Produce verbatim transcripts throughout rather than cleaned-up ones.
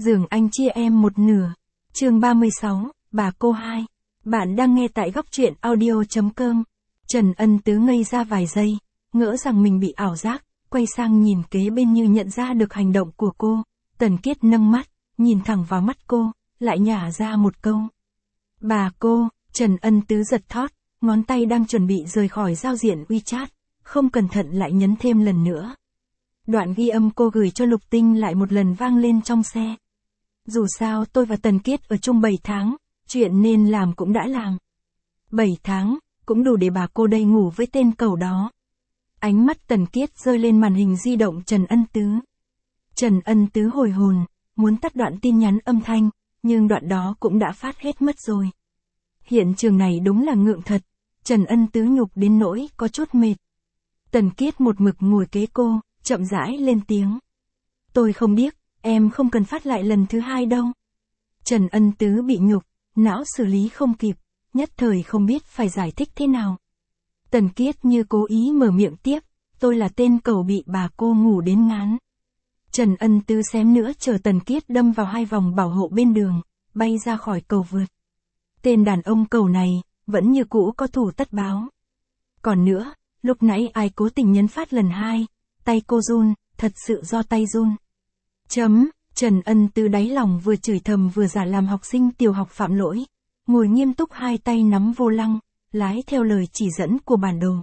Giường anh chia em một nửa. Chương ba mươi sáu, bà cô hai. Bạn đang nghe tại góc truyện audio chấm com. Trần Ân Tứ ngây ra vài giây, ngỡ rằng mình bị ảo giác, quay sang nhìn kế bên như nhận ra được hành động của cô. Tần Kiết nâng mắt, nhìn thẳng vào mắt cô, lại nhả ra một câu. Bà cô. Trần Ân Tứ giật thót, ngón tay đang chuẩn bị rời khỏi giao diện WeChat, không cẩn thận lại nhấn thêm lần nữa. Đoạn ghi âm cô gửi cho Lục Tinh lại một lần vang lên trong xe. Dù sao tôi và Tần Kiết ở chung bảy tháng, chuyện nên làm cũng đã làm. bảy tháng, cũng đủ để bà cô đây ngủ với tên cẩu đó. Ánh mắt Tần Kiết rơi lên màn hình di động Trần Ân Tứ. Trần Ân Tứ hồi hồn, muốn tắt đoạn tin nhắn âm thanh, nhưng đoạn đó cũng đã phát hết mất rồi. Hiện trường này đúng là ngượng thật, Trần Ân Tứ nhục đến nỗi có chút mệt. Tần Kiết một mực ngồi kế cô, chậm rãi lên tiếng. Tôi không biết, em không cần phát lại lần thứ hai đâu. Trần Ân Tứ bị nhục, não xử lý không kịp, nhất thời không biết phải giải thích thế nào. Tần Kiết như cố ý mở miệng tiếp, tôi là tên cẩu bị bà cô ngủ đến ngán. Trần Ân Tứ xém nữa chờ Tần Kiết đâm vào hai vòng bảo hộ bên đường, bay ra khỏi cầu vượt. Tên đàn ông cẩu này, vẫn như cũ có thủ tất báo. Còn nữa, lúc nãy ai cố tình nhấn phát lần hai, tay cô run, thật sự do tay run. Chấm, Trần Ân Tứ đáy lòng vừa chửi thầm vừa giả làm học sinh tiểu học phạm lỗi, ngồi nghiêm túc hai tay nắm vô lăng, lái theo lời chỉ dẫn của bản đồ.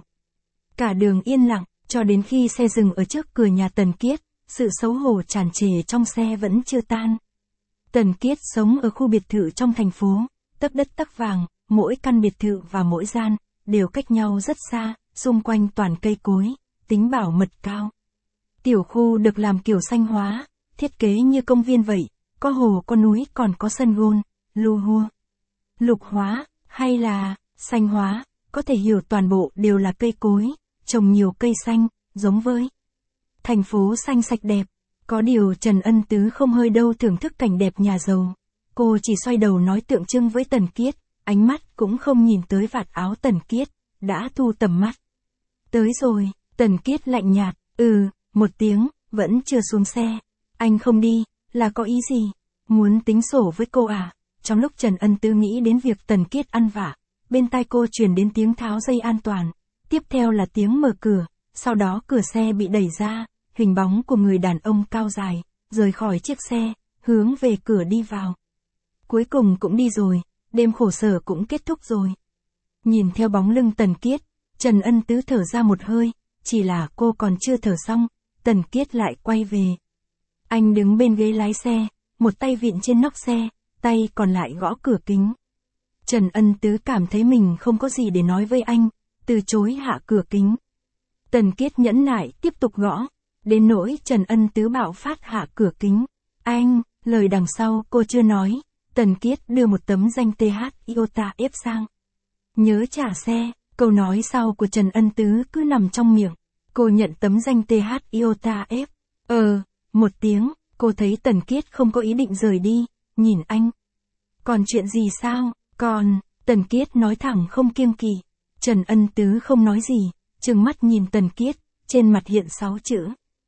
Cả đường yên lặng, cho đến khi xe dừng ở trước cửa nhà Tần Kiết, sự xấu hổ tràn trề trong xe vẫn chưa tan. Tần Kiết sống ở khu biệt thự trong thành phố, tấc đất tấc vàng, mỗi căn biệt thự và mỗi gian, đều cách nhau rất xa, xung quanh toàn cây cối, tính bảo mật cao. Tiểu khu được làm kiểu xanh hóa, thiết kế như công viên vậy, có hồ có núi còn có sân gôn, lu hua. Lục hóa, hay là, xanh hóa, có thể hiểu toàn bộ đều là cây cối, trồng nhiều cây xanh, giống với thành phố xanh sạch đẹp. Có điều Trần Ân Tứ không hơi đâu thưởng thức cảnh đẹp nhà giàu. Cô chỉ xoay đầu nói tượng trưng với Tần Kiết, ánh mắt cũng không nhìn tới vạt áo Tần Kiết, đã thu tầm mắt. Tới rồi, Tần Kiết lạnh nhạt, ừ, một tiếng, vẫn chưa xuống xe. Anh không đi, là có ý gì? Muốn tính sổ với cô à? Trong lúc Trần Ân Tứ nghĩ đến việc Tần Kiết ăn vạ, bên tai cô truyền đến tiếng tháo dây an toàn, tiếp theo là tiếng mở cửa, sau đó cửa xe bị đẩy ra, hình bóng của người đàn ông cao dài, rời khỏi chiếc xe, hướng về cửa đi vào. Cuối cùng cũng đi rồi, đêm khổ sở cũng kết thúc rồi. Nhìn theo bóng lưng Tần Kiết, Trần Ân Tứ thở ra một hơi, chỉ là cô còn chưa thở xong, Tần Kiết lại quay về. Anh đứng bên ghế lái xe, một tay vịn trên nóc xe, tay còn lại gõ cửa kính. Trần Ân Tứ cảm thấy mình không có gì để nói với anh, từ chối hạ cửa kính. Tần Kiết nhẫn nại tiếp tục gõ, đến nỗi Trần Ân Tứ bạo phát hạ cửa kính. Anh, lời đằng sau cô chưa nói, Tần Kiết đưa một tấm danh tê hát Iota F sang. Nhớ trả xe, câu nói sau của Trần Ân Tứ cứ nằm trong miệng. Cô nhận tấm danh tê hát Iota F. Ờ, một tiếng, cô thấy Tần Kiết không có ý định rời đi, nhìn anh. Còn chuyện gì sao? Còn, Tần Kiết nói thẳng không kiêng kỵ. Trần Ân Tứ không nói gì, trừng mắt nhìn Tần Kiết, trên mặt hiện sáu chữ.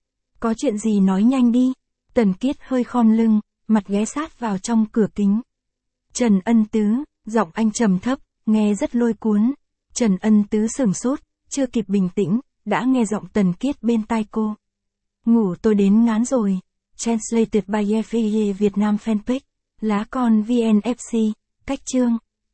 Có chuyện gì nói nhanh đi. Tần Kiết hơi khom lưng, mặt ghé sát vào trong cửa kính. Trần Ân Tứ, giọng anh trầm thấp, nghe rất lôi cuốn. Trần Ân Tứ sửng sốt, chưa kịp bình tĩnh, đã nghe giọng Tần Kiết bên tai cô. Ngủ tôi đến ngán rồi. Translated by F I E Việt Nam Fanpage, lá con vê en ép xê, cách chương.